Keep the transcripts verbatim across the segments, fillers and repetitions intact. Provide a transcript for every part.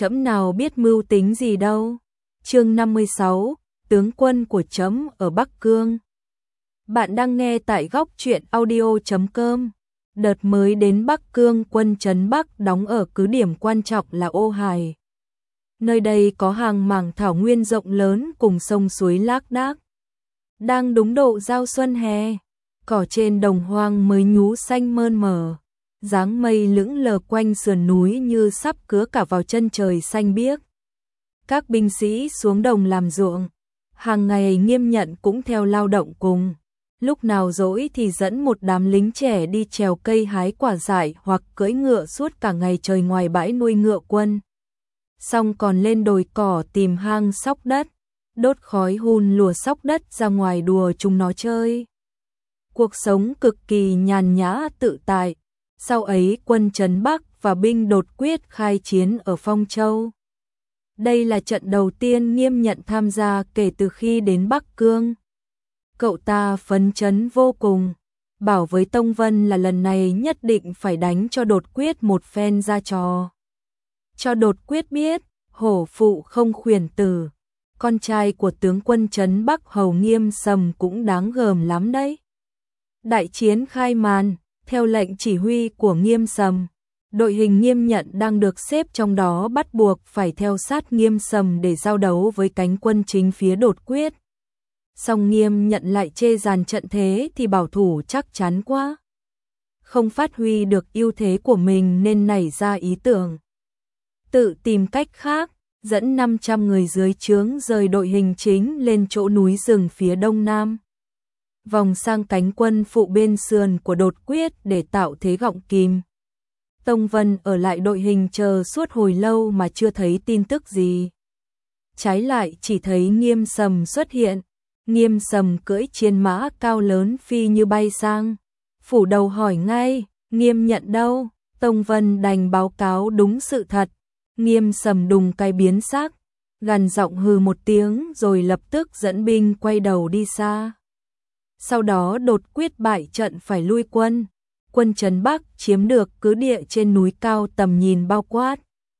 trẫm nào biết mưu tính gì đâu. Chương năm mươi sáu, tướng quân của trẫm ở Bắc Cương. Bạn đang nghe tại góc truyện audio chấm com. Đợt mới đến Bắc Cương, quân trấn Bắc đóng ở cứ điểm quan trọng là Ô Hải. Nơi đây có hàng mảng thảo nguyên rộng lớn cùng sông suối lác đác. Đang đúng độ giao xuân hè, cỏ trên đồng hoang mới nhú xanh mơn mở, dáng mây lững lờ quanh sườn núi như sắp cứa cả vào chân trời xanh biếc. Các binh sĩ xuống đồng làm ruộng, hàng ngày Nghiêm Nhận cũng theo lao động cùng. Lúc nào rỗi thì dẫn một đám lính trẻ đi trèo cây hái quả dại hoặc cưỡi ngựa suốt cả ngày trời ngoài bãi nuôi ngựa quân. Xong còn lên đồi cỏ tìm hang sóc đất, đốt khói hun lùa sóc đất ra ngoài đùa chúng nó chơi. Cuộc sống cực kỳ nhàn nhã tự tại. Sau ấy quân trấn Bắc và binh đột quyết khai chiến ở Phong Châu. Đây là trận đầu tiên Nghiêm Nhận tham gia kể từ khi đến Bắc Cương. Cậu ta phấn chấn vô cùng, bảo với Tông Vân là lần này nhất định phải đánh cho đột quyết một phen ra trò. Cho đột quyết biết, hổ phụ không khuyển tử, con trai của tướng quân trấn Bắc Hầu Nghiêm Sầm cũng đáng gờm lắm đấy. Đại chiến khai màn, theo lệnh chỉ huy của Nghiêm Sầm, đội hình Nghiêm Nhận đang được xếp trong đó bắt buộc phải theo sát Nghiêm Sầm để giao đấu với cánh quân chính phía đột quyết. Song Nghiêm Nhận lại chê dàn trận thế thì bảo thủ chắc chắn quá, không phát huy được ưu thế của mình nên nảy ra ý tưởng tự tìm cách khác, dẫn năm trăm người dưới trướng rời đội hình chính lên chỗ núi rừng phía đông nam, vòng sang cánh quân phụ bên sườn của đột quyết để tạo thế gọng kìm. Tông Vân ở lại đội hình chờ suốt hồi lâu mà chưa thấy tin tức gì. Trái lại chỉ thấy Nghiêm Sầm xuất hiện. Nghiêm Sầm cưỡi chiến mã cao lớn phi như bay sang, phủ đầu hỏi ngay, Nghiêm Nhận đâu? Tông Vân đành báo cáo đúng sự thật. Nghiêm Sầm đùng cái biến sắc, gằn giọng hừ một tiếng rồi lập tức dẫn binh quay đầu đi xa. Sau đó đột quyết bại trận phải lui quân. Quân trấn Bắc chiếm được cứ địa trên núi cao tầm nhìn bao quát.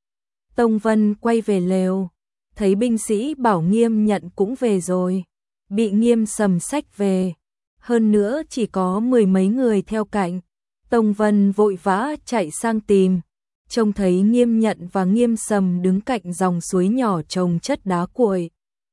Tông Vân quay về lều, thấy binh sĩ bảo Nghiêm Nhận cũng về rồi, bị Nghiêm Sầm xách về. Hơn nữa chỉ có mười mấy người theo cạnh. Tông Vân vội vã chạy sang tìm, trông thấy Nghiêm Nhận và Nghiêm Sầm đứng cạnh dòng suối nhỏ trồng chất đá cuội.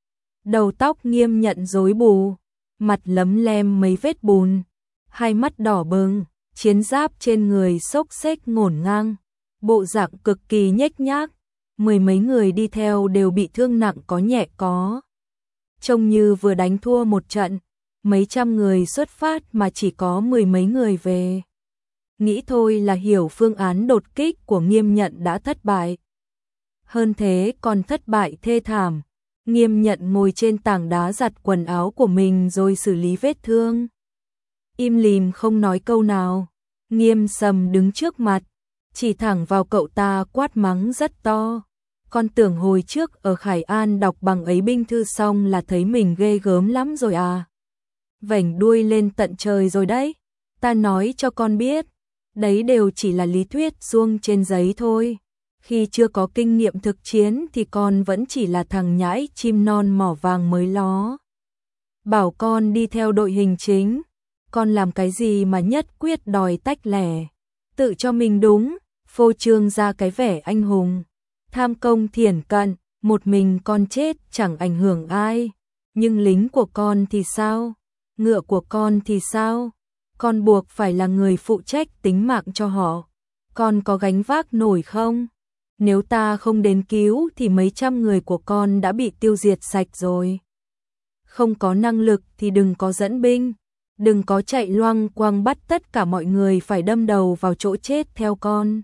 Đầu tóc Nghiêm Nhận rối bù, mặt lấm lem mấy vết bùn, hai mắt đỏ bừng, chiến giáp trên người xốc xếch ngổn ngang, bộ dạng cực kỳ nhếch nhác. Mười mấy người đi theo đều bị thương nặng có nhẹ có. Trông như vừa đánh thua một trận, mấy trăm người xuất phát mà chỉ có mười mấy người về. Nghĩ thôi là hiểu phương án đột kích của Nghiêm Nhận đã thất bại. Hơn thế còn thất bại thê thảm. Nghiêm Nhận ngồi trên tảng đá giặt quần áo của mình rồi xử lý vết thương. Im lìm không nói câu nào. Nghiêm Sầm đứng trước mặt, chỉ thẳng vào cậu ta quát mắng rất to. Con tưởng hồi trước ở Khải An đọc bằng ấy binh thư xong là thấy mình ghê gớm lắm rồi à. Vểnh đuôi lên tận trời rồi đấy. Ta nói cho con biết, đấy đều chỉ là lý thuyết suông trên giấy thôi. Khi chưa có kinh nghiệm thực chiến thì con vẫn chỉ là thằng nhãi chim non mỏ vàng mới ló. Bảo con đi theo đội hình chính, con làm cái gì mà nhất quyết đòi tách lẻ, tự cho mình đúng, phô trương ra cái vẻ anh hùng, tham công thiển cận, một mình con chết chẳng ảnh hưởng ai, nhưng lính của con thì sao, ngựa của con thì sao, con buộc phải là người phụ trách tính mạng cho họ, con có gánh vác nổi không? Nếu ta không đến cứu thì mấy trăm người của con đã bị tiêu diệt sạch rồi. Không có năng lực thì đừng có dẫn binh, đừng có chạy loang quang bắt tất cả mọi người phải đâm đầu vào chỗ chết theo con.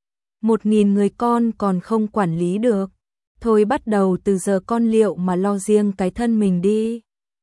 Một nghìn người con còn không quản lý được, thôi bắt đầu từ giờ con liệu mà lo riêng cái thân mình đi.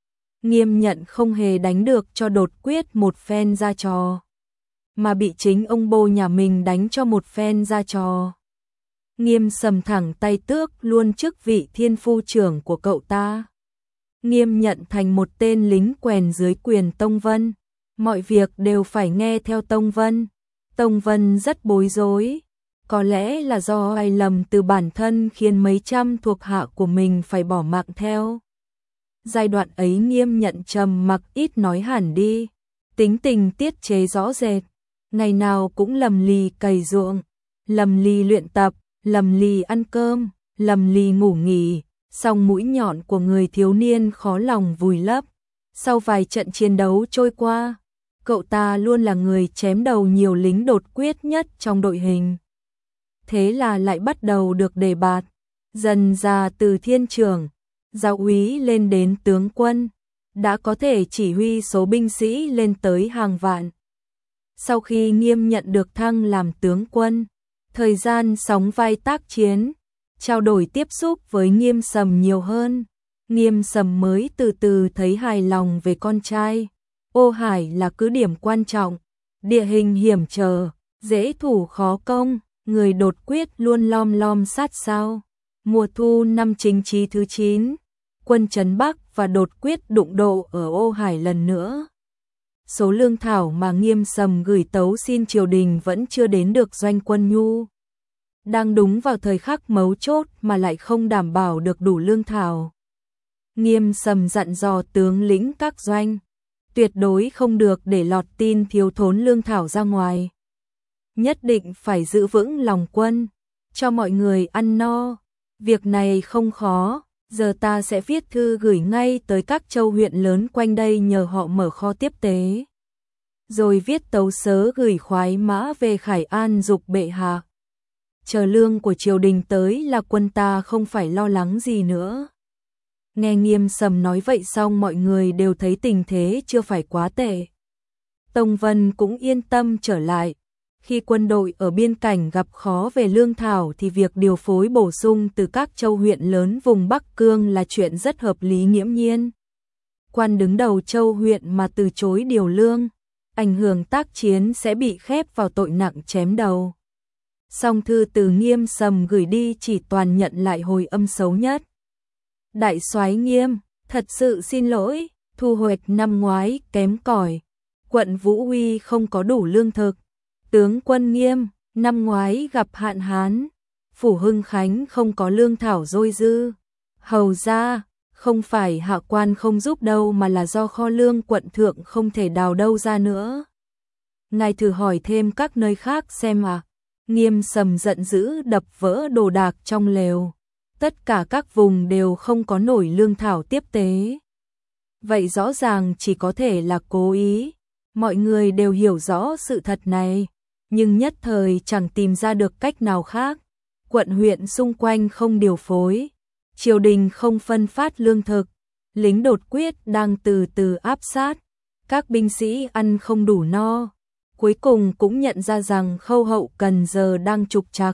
Nghiêm Nhận không hề đánh được cho đột quyết một phen ra trò, mà bị chính ông bô nhà mình đánh cho một phen ra trò. Nghiêm Sầm thẳng tay tước luôn chức vị thiên phu trưởng của cậu ta. Nghiêm Nhận thành một tên lính quèn dưới quyền Tông Vân, mọi việc đều phải nghe theo Tông Vân. Tông Vân rất bối rối, Có lẽ là do ai lầm từ bản thân khiến mấy trăm thuộc hạ của mình phải bỏ mạng theo. Giai đoạn ấy Nghiêm Nhận trầm mặc ít nói hẳn đi, tính tình tiết chế rõ rệt, ngày nào cũng lầm lì cày ruộng, lầm lì luyện tập, lầm lì ăn cơm, lầm lì ngủ nghỉ, song mũi nhọn của người thiếu niên khó lòng vùi lấp. Sau vài trận chiến đấu trôi qua, cậu ta luôn là người chém đầu nhiều lính đột quyết nhất trong đội hình. Thế là lại bắt đầu được đề bạt, dần ra từ thiên trưởng, giáo úy lên đến tướng quân, đã có thể chỉ huy số binh sĩ lên tới hàng vạn. Sau khi Nghiêm Nhận được thăng làm tướng quân, thời gian sóng vai tác chiến, trao đổi tiếp xúc với Nghiêm Sầm nhiều hơn. Nghiêm Sầm mới từ từ thấy hài lòng về con trai. Ô Hải là cứ điểm quan trọng, địa hình hiểm trở, dễ thủ khó công, người đột quyết luôn lom lom sát sao. Mùa thu năm Chính Chí thứ chín, quân Trấn Bắc và đột quyết đụng độ ở Ô Hải lần nữa. Số lương thảo mà Nghiêm Sầm gửi tấu xin triều đình vẫn chưa đến được doanh quân nhu. Đang đúng vào thời khắc mấu chốt mà lại không đảm bảo được đủ lương thảo. Nghiêm Sầm dặn dò tướng lĩnh các doanh, tuyệt đối không được để lọt tin thiếu thốn lương thảo ra ngoài. Nhất định phải giữ vững lòng quân, cho mọi người ăn no. Việc này không khó, giờ ta sẽ viết thư gửi ngay tới các châu huyện lớn quanh đây nhờ họ mở kho tiếp tế. Rồi viết tấu sớ gửi khoái mã về Khải An giục bệ hạ. Chờ lương của triều đình tới là quân ta không phải lo lắng gì nữa. Nghe Nghiêm Sầm nói vậy xong mọi người đều thấy tình thế chưa phải quá tệ. Tông Vân cũng yên tâm trở lại. Khi quân đội ở biên cảnh gặp khó về lương thảo thì việc điều phối bổ sung từ các châu huyện lớn vùng Bắc Cương là chuyện rất hợp lý nghiễm nhiên. Quan đứng đầu châu huyện mà từ chối điều lương, ảnh hưởng tác chiến sẽ bị khép vào tội nặng chém đầu. Song thư từ Nghiêm Sầm gửi đi chỉ toàn nhận lại hồi âm xấu nhất. Đại soái Nghiêm, thật sự xin lỗi, thu hoạch năm ngoái kém cỏi, quận Vũ Huy không có đủ lương thực. Tướng quân Nghiêm, năm ngoái gặp hạn hán, phủ Hưng Khánh không có lương thảo dôi dư. Hầu ra, không phải hạ quan không giúp đâu mà là do kho lương quận thượng không thể đào đâu ra nữa. Ngài thử hỏi thêm các nơi khác xem à. Nghiêm Sầm giận dữ đập vỡ đồ đạc trong lều. Tất cả các vùng đều không có nổi lương thảo tiếp tế. Vậy rõ ràng chỉ có thể là cố ý. Mọi người đều hiểu rõ sự thật này, nhưng nhất thời chẳng tìm ra được cách nào khác. Quận huyện xung quanh không điều phối, triều đình không phân phát lương thực, lính đột quyết đang từ từ áp sát, các binh sĩ ăn không đủ no. Cuối cùng cũng nhận ra rằng khâu hậu cần giờ đang trục trặc.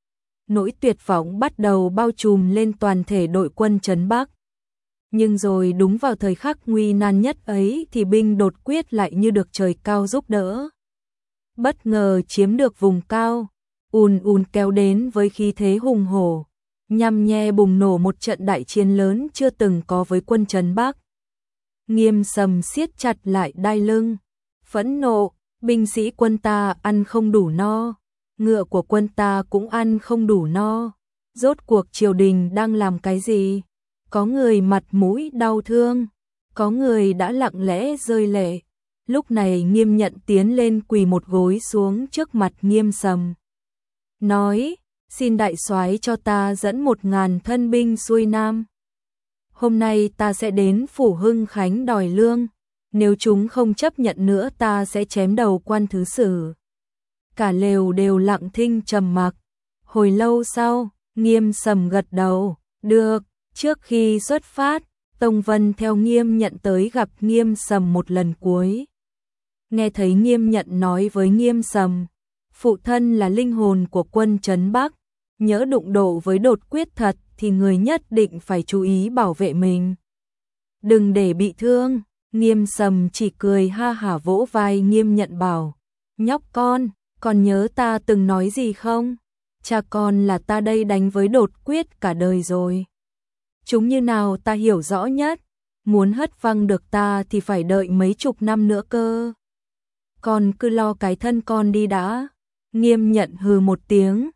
Nỗi tuyệt vọng bắt đầu bao trùm lên toàn thể đội quân Trấn Bắc. Nhưng rồi đúng vào thời khắc nguy nan nhất ấy thì binh đột quyết lại như được trời cao giúp đỡ. Bất ngờ chiếm được vùng cao, ùn ùn kéo đến với khí thế hùng hổ, nhằm nhe bùng nổ một trận đại chiến lớn chưa từng có với quân Trấn Bắc. Nghiêm Sầm siết chặt lại đai lưng, phẫn nộ, binh sĩ quân ta ăn không đủ no, ngựa của quân ta cũng ăn không đủ no. Rốt cuộc triều đình đang làm cái gì? Có người mặt mũi đau thương, có người đã lặng lẽ rơi lệ. Lúc này Nghiêm Nhận tiến lên quỳ một gối xuống trước mặt Nghiêm Sầm. Nói, xin đại soái cho ta dẫn một ngàn thân binh xuôi Nam. Hôm nay ta sẽ đến phủ Hưng Khánh đòi lương, nếu chúng không chấp nhận nữa ta sẽ chém đầu quan thứ sử. Cả lều đều lặng thinh trầm mặc. Hồi lâu sau, Nghiêm Sầm gật đầu, được. Trước khi xuất phát, Tông Vân theo Nghiêm Nhận tới gặp Nghiêm Sầm một lần cuối. Nghe thấy Nghiêm Nhận nói với Nghiêm Sầm, phụ thân là linh hồn của quân Trấn Bắc, nhỡ đụng độ với đột quyết thật thì người nhất định phải chú ý bảo vệ mình. Đừng để bị thương. Nghiêm Sầm chỉ cười ha hả vỗ vai Nghiêm Nhận bảo, nhóc con, còn nhớ ta từng nói gì không? Cha con là ta đây đánh với đột quyết cả đời rồi. Chúng như nào ta hiểu rõ nhất, muốn hất văng được ta thì phải đợi mấy chục năm nữa cơ. Con cứ lo cái thân con đi đã. Nghiêm Nhận hừ một tiếng,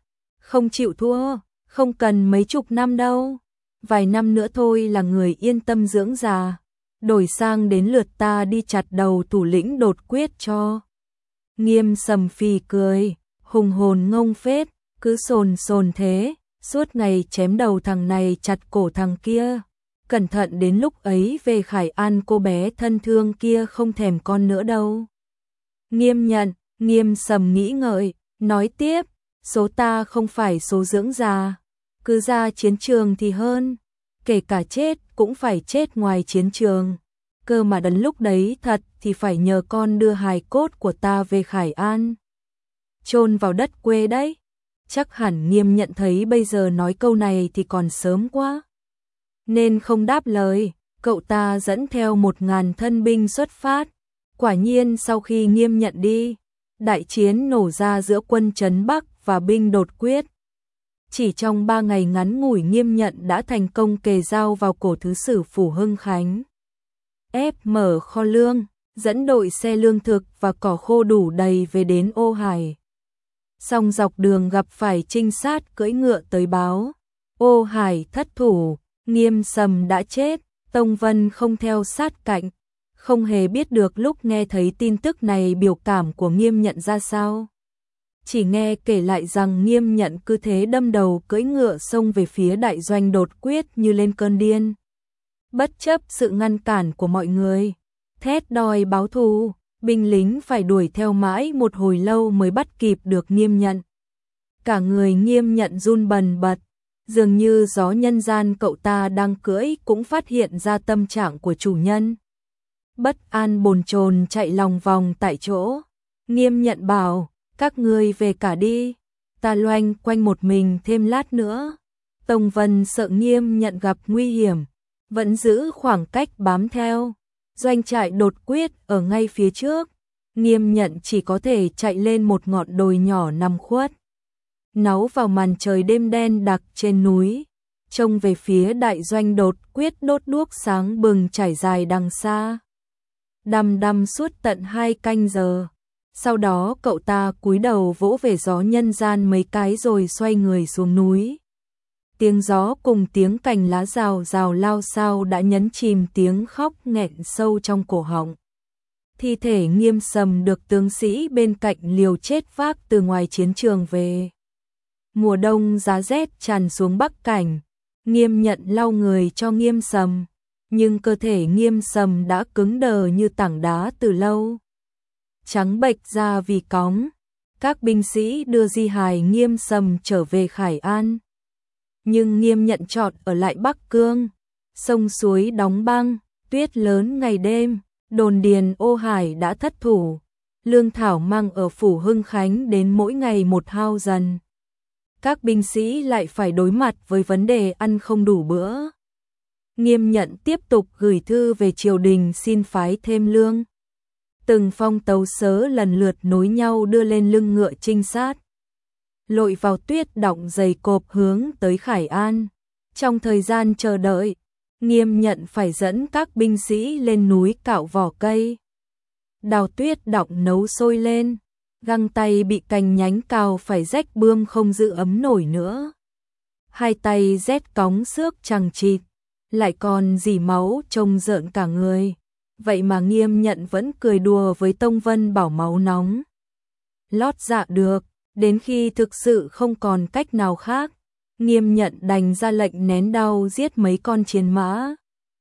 Không chịu thua, không cần mấy chục năm đâu. Vài năm nữa thôi là người yên tâm dưỡng già. Đổi sang đến lượt ta đi chặt đầu thủ lĩnh đột quyết cho. Nghiêm Sầm phì cười, hùng hồn ngông phết, cứ sồn sồn thế, suốt ngày chém đầu thằng này chặt cổ thằng kia. Cẩn thận đến lúc ấy về Khải An cô bé thân thương kia không thèm con nữa đâu. Nghiêm Nhận, Nghiêm Sầm nghĩ ngợi, nói tiếp, số ta không phải số dưỡng già, cứ ra chiến trường thì hơn, kể cả chết cũng phải chết ngoài chiến trường. Cơ mà đến lúc đấy thật thì phải nhờ con đưa hài cốt của ta về Khải An, chôn vào đất quê đấy. Chắc hẳn Nghiêm Nhận thấy bây giờ nói câu này thì còn sớm quá, nên không đáp lời. Cậu ta dẫn theo một ngàn thân binh xuất phát. Quả nhiên sau khi Nghiêm Nhận đi, đại chiến nổ ra giữa quân Trấn Bắc và binh đột quyết. Chỉ trong ba ngày ngắn ngủi, Nghiêm Nhận đã thành công kề dao vào cổ thứ sử Phủ Hưng Khánh, ép mở kho lương, dẫn đội xe lương thực và cỏ khô đủ đầy về đến Ô Hải. Song dọc đường gặp phải trinh sát cưỡi ngựa tới báo, Ô Hải thất thủ, Nghiêm Sầm đã chết. Tông Vân không theo sát cạnh, không hề biết được lúc nghe thấy tin tức này biểu cảm của Nghiêm Nhận ra sao. Chỉ nghe kể lại rằng Nghiêm Nhận cứ thế đâm đầu cưỡi ngựa xông về phía đại doanh đột quyết như lên cơn điên. Bất chấp sự ngăn cản của mọi người, thét đòi báo thù, binh lính phải đuổi theo mãi một hồi lâu mới bắt kịp được Nghiêm Nhận. Cả người Nghiêm Nhận run bần bật, dường như gió nhân gian cậu ta đang cưỡi cũng phát hiện ra tâm trạng của chủ nhân. Bất an bồn chồn chạy lòng vòng tại chỗ. Nghiêm Nhận bảo, các ngươi về cả đi, ta loanh quanh một mình thêm lát nữa. Tông Vân sợ Nghiêm Nhận gặp nguy hiểm, vẫn giữ khoảng cách bám theo. Doanh trại đột quyết ở ngay phía trước, Nghiêm Nhận chỉ có thể chạy lên một ngọn đồi nhỏ nằm khuất náu vào màn trời đêm đen đặc trên núi, trông về phía đại doanh đột quyết đốt đuốc sáng bừng trải dài đằng xa. Đăm đăm suốt tận hai canh giờ, sau đó cậu ta cúi đầu vỗ về gió nhân gian mấy cái rồi xoay người xuống núi. Tiếng gió cùng tiếng cành lá rào rào lao sao đã nhấn chìm tiếng khóc nghẹn sâu trong cổ họng. Thi thể Nghiêm Sầm được tướng sĩ bên cạnh liều chết vác từ ngoài chiến trường về. Mùa đông giá rét tràn xuống Bắc Cảnh, Nghiêm Nhận lau người cho Nghiêm Sầm, nhưng cơ thể Nghiêm Sầm đã cứng đờ như tảng đá từ lâu, trắng bệch ra vì cóng. Các binh sĩ đưa di hài Nghiêm Sầm trở về Khải An, nhưng Nghiêm Nhận chọn ở lại Bắc Cương. Sông suối đóng băng, tuyết lớn ngày đêm, đồn điền Ô Hải đã thất thủ, lương thảo mang ở Phủ Hưng Khánh đến mỗi ngày một hao dần. Các binh sĩ lại phải đối mặt với vấn đề ăn không đủ bữa. Nghiêm Nhận tiếp tục gửi thư về triều đình xin phái thêm lương. Từng phong tấu sớ lần lượt nối nhau đưa lên lưng ngựa trinh sát, lội vào tuyết đọng dày cộp hướng tới Khải An. Trong thời gian chờ đợi, Nghiêm Nhận phải dẫn các binh sĩ lên núi cạo vỏ cây, đào tuyết đọng nấu sôi lên. Găng tay bị cành nhánh cào phải rách bươm không giữ ấm nổi nữa. Hai tay rét cóng xước chằng chịt, lại còn dỉ máu trông rợn cả người. Vậy mà Nghiêm Nhận vẫn cười đùa với Tông Vân bảo máu nóng lót dạ được. Đến khi thực sự không còn cách nào khác, Nghiêm Nhận đành ra lệnh nén đau giết mấy con chiến mã,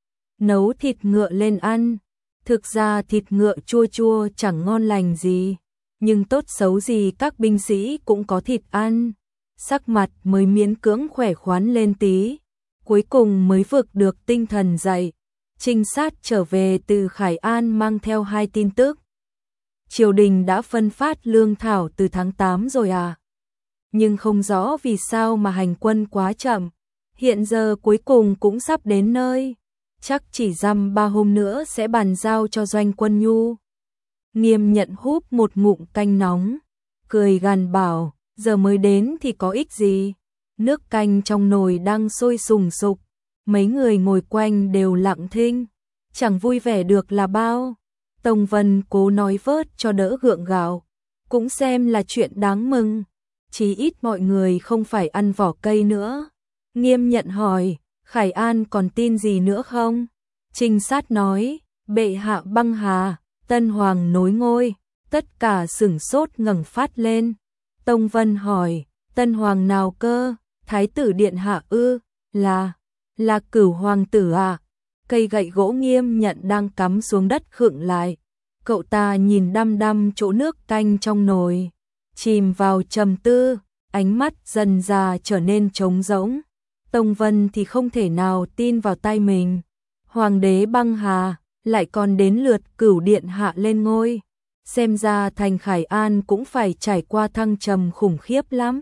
nấu thịt ngựa lên ăn. Thực ra thịt ngựa chua chua chẳng ngon lành gì, nhưng tốt xấu gì các binh sĩ cũng có thịt ăn, sắc mặt mới miễn cưỡng khỏe khoắn lên tí, cuối cùng mới vực được tinh thần dậy. Trinh sát trở về từ Khải An mang theo hai tin tức. Triều đình đã phân phát lương thảo từ tháng tám rồi à? Nhưng không rõ vì sao mà hành quân quá chậm, hiện giờ cuối cùng cũng sắp đến nơi, chắc chỉ dăm ba hôm nữa sẽ bàn giao cho doanh quân nhu. Nghiêm Nhận húp một ngụm canh nóng, cười gằn bảo, giờ mới đến thì có ích gì, nước canh trong nồi đang sôi sùng sục, mấy người ngồi quanh đều lặng thinh, chẳng vui vẻ được là bao. Tông Vân cố nói vớt cho đỡ gượng gạo, cũng xem là chuyện đáng mừng. chí ít mọi người không phải ăn vỏ cây nữa. Nghiêm Nhận hỏi, Khải An còn tin gì nữa không? Trinh sát nói, bệ hạ băng hà, tân hoàng nối ngôi, tất cả sửng sốt ngẩng phát lên. Tông Vân hỏi, tân hoàng nào cơ? Thái tử điện hạ ư? Là, là Cửu hoàng tử à? Cây gậy gỗ Nghiêm Nhận đang cắm xuống đất khựng lại. Cậu ta nhìn đăm đăm chỗ nước canh trong nồi, chìm vào trầm tư, ánh mắt dần dà trở nên trống rỗng. Tông Vân thì không thể nào tin vào tai mình. Hoàng đế băng hà, lại còn đến lượt Cửu điện hạ lên ngôi. Xem ra thành Khải An cũng phải trải qua thăng trầm khủng khiếp lắm.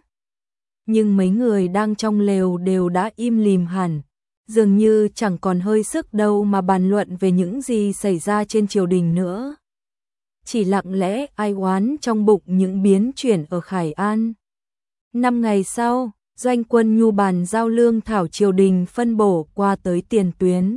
Nhưng mấy người đang trong lều đều đã im lìm hẳn, dường như chẳng còn hơi sức đâu mà bàn luận về những gì xảy ra trên triều đình nữa. Chỉ lặng lẽ ai oán trong bụng những biến chuyển ở Khải An. Năm ngày sau, Doanh Quân Nhu bàn giao lương thảo triều đình phân bổ qua tới tiền tuyến.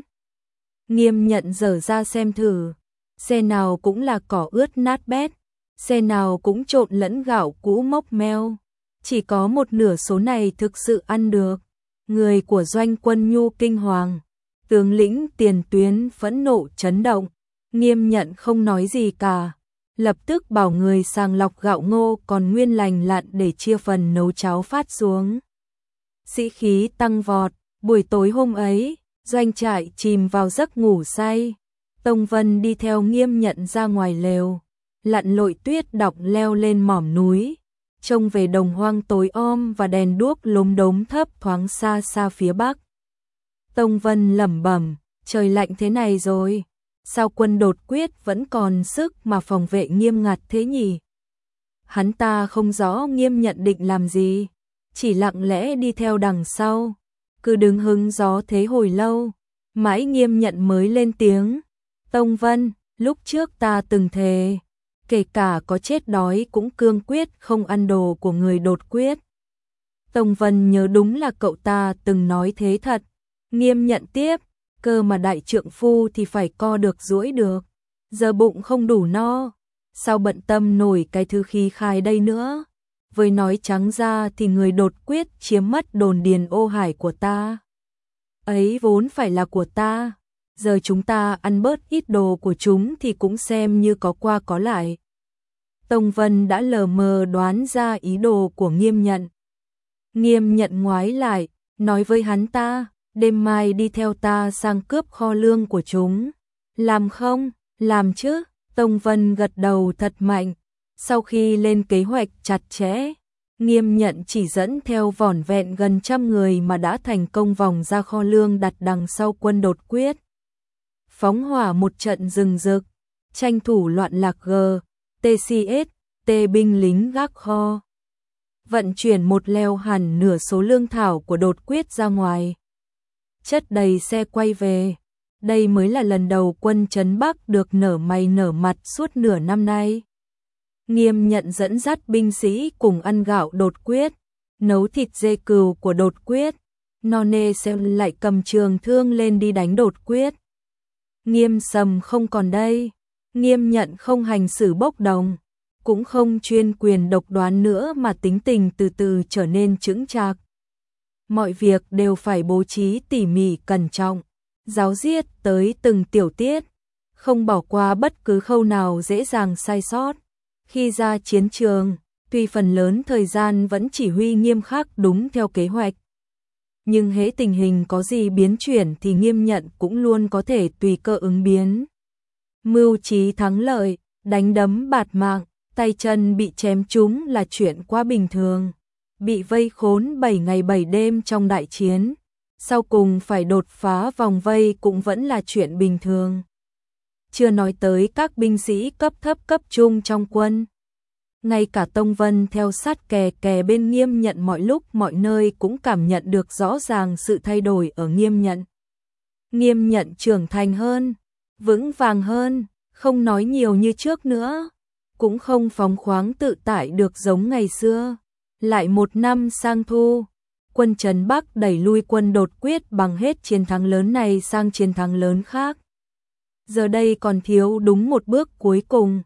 Nghiêm Nhận dở ra xem thử, xe nào cũng là cỏ ướt nát bét, xe nào cũng trộn lẫn gạo cũ mốc meo, chỉ có một nửa số này thực sự ăn được. Người của Doanh Quân Nhu kinh hoàng, tướng lĩnh tiền tuyến phẫn nộ chấn động. Nghiêm Nhận không nói gì cả, lập tức bảo người sàng lọc gạo ngô còn nguyên lành lặn để chia phần nấu cháo phát xuống. Sĩ khí tăng vọt, buổi tối hôm ấy, doanh trại chìm vào giấc ngủ say. Tông Vân đi theo Nghiêm Nhận ra ngoài lều, lặn lội tuyết đọng leo lên mỏm núi, trông về đồng hoang tối om và đèn đuốc lốm đốm thấp thoáng xa xa phía bắc. Tông Vân lẩm bẩm, trời lạnh thế này rồi, sao quân đột quyết vẫn còn sức mà phòng vệ nghiêm ngặt thế nhỉ? Hắn ta không rõ Nghiêm Nhận định làm gì, chỉ lặng lẽ đi theo đằng sau, cứ đứng hứng gió thế hồi lâu, mãi Nghiêm Nhận mới lên tiếng. Tông Vân, lúc trước ta từng thề, kể cả có chết đói cũng cương quyết không ăn đồ của người đột quyết. Tông Vân nhớ đúng là cậu ta từng nói thế thật. Nghiêm Nhận tiếp, cơ mà đại trượng phu thì phải co được duỗi được, giờ bụng không đủ no, sao bận tâm nổi cái thứ khí khai đây nữa. Với nói trắng ra thì người đột quyết chiếm mất đồn điền Ô Hải của ta. Ấy vốn phải là của ta, giờ chúng ta ăn bớt ít đồ của chúng thì cũng xem như có qua có lại. Tông Vân đã lờ mờ đoán ra ý đồ của Nghiêm Nhận. Nghiêm Nhận ngoái lại, nói với hắn ta, đêm mai đi theo ta sang cướp kho lương của chúng. Làm không? Làm chứ. Tông Vân gật đầu thật mạnh. Sau khi lên kế hoạch chặt chẽ, Nghiêm Nhận chỉ dẫn theo vỏn vẹn gần trăm người mà đã thành công vòng ra kho lương đặt đằng sau quân đột quyết. Phóng hỏa một trận rừng rực, tranh thủ loạn lạc G, tê xê ét, T binh lính gác kho. Vận chuyển một leo hẳn nửa số lương thảo của đột quyết ra ngoài. Chất đầy xe quay về. Đây mới là lần đầu quân trấn Bắc được nở mày nở mặt suốt nửa năm nay. Nghiêm Nhận dẫn dắt binh sĩ cùng ăn gạo đột quyết, nấu thịt dê cừu của đột quyết. None sẽ lại cầm trường thương lên đi đánh đột quyết. Nghiêm Sầm không còn đây. Nghiêm Nhận không hành xử bốc đồng, cũng không chuyên quyền độc đoán nữa mà tính tình từ từ trở nên chững chạc. Mọi việc đều phải bố trí tỉ mỉ cẩn trọng, giáo diết tới từng tiểu tiết, không bỏ qua bất cứ khâu nào dễ dàng sai sót. Khi ra chiến trường, tuy phần lớn thời gian vẫn chỉ huy nghiêm khắc đúng theo kế hoạch, nhưng hễ tình hình có gì biến chuyển thì Nghiêm Nhận cũng luôn có thể tùy cơ ứng biến. Mưu trí thắng lợi, đánh đấm bạt mạng, tay chân bị chém trúng là chuyện quá bình thường. Bị vây khốn bảy ngày bảy đêm trong đại chiến, sau cùng phải đột phá vòng vây cũng vẫn là chuyện bình thường. Chưa nói tới các binh sĩ cấp thấp cấp trung trong quân. Ngay cả Tông Vân theo sát kè kè bên Nghiêm Nhận mọi lúc mọi nơi cũng cảm nhận được rõ ràng sự thay đổi ở Nghiêm Nhận. Nghiêm Nhận trưởng thành hơn, vững vàng hơn, không nói nhiều như trước nữa, cũng không phóng khoáng tự tại được giống ngày xưa. Lại một năm sang thu, quân trấn Bắc đẩy lui quân đột quyết bằng hết chiến thắng lớn này sang chiến thắng lớn khác. Giờ đây còn thiếu đúng một bước cuối cùng,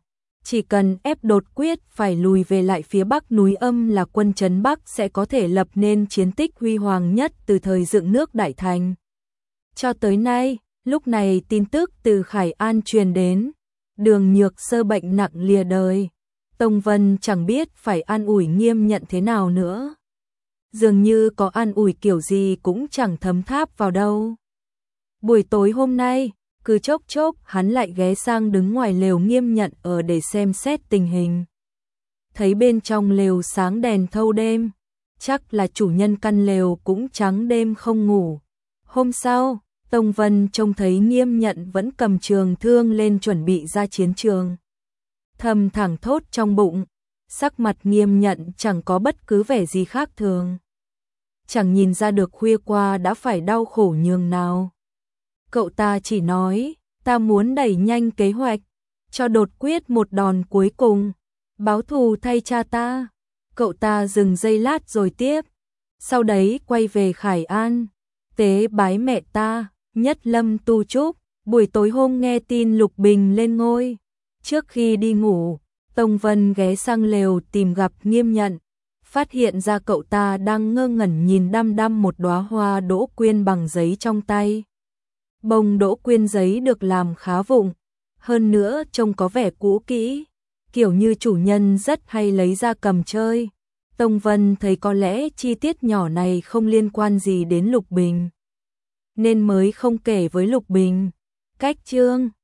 Chỉ cần ép Đột Quyết phải lùi về lại phía bắc núi Âm là quân trấn Bắc sẽ có thể lập nên chiến tích huy hoàng nhất từ thời dựng nước Đại Thành cho tới nay. Lúc này tin tức từ Khải An truyền đến, Đường Nhược Sơ bệnh nặng lìa đời. Tông Vân chẳng biết phải an ủi Nghiêm Nhận thế nào nữa. Dường như có an ủi kiểu gì cũng chẳng thấm tháp vào đâu. Buổi tối hôm nay, cứ chốc chốc hắn lại ghé sang đứng ngoài lều Nghiêm Nhận ở để xem xét tình hình. Thấy bên trong lều sáng đèn thâu đêm, chắc là chủ nhân căn lều cũng trắng đêm không ngủ. Hôm sau, Tông Vân trông thấy Nghiêm Nhận vẫn cầm trường thương lên chuẩn bị ra chiến trường. Thầm thẳng thốt trong bụng, sắc mặt Nghiêm Nhận chẳng có bất cứ vẻ gì khác thường. Chẳng nhìn ra được khuya qua đã phải đau khổ nhường nào. Cậu ta chỉ nói, ta muốn đẩy nhanh kế hoạch, cho Đột Quyết một đòn cuối cùng, báo thù thay cha ta. Cậu ta dừng giây lát rồi tiếp, sau đấy quay về Khải An, tế bái mẹ ta, Nhất Lâm tu trúc. Buổi tối hôm nghe tin Lục Bình lên ngôi, trước khi đi ngủ, Tông Vân ghé sang lều tìm gặp Nghiêm Nhận, phát hiện ra cậu ta đang ngơ ngẩn nhìn đăm đăm một đóa hoa đỗ quyên bằng giấy trong tay. Bông đỗ quyên giấy được làm khá vụng, hơn nữa trông có vẻ cũ kỹ, kiểu như chủ nhân rất hay lấy ra cầm chơi. Tông Vân thấy có lẽ chi tiết nhỏ này không liên quan gì đến Lục Bình, nên mới không kể với Lục Bình. Cách chương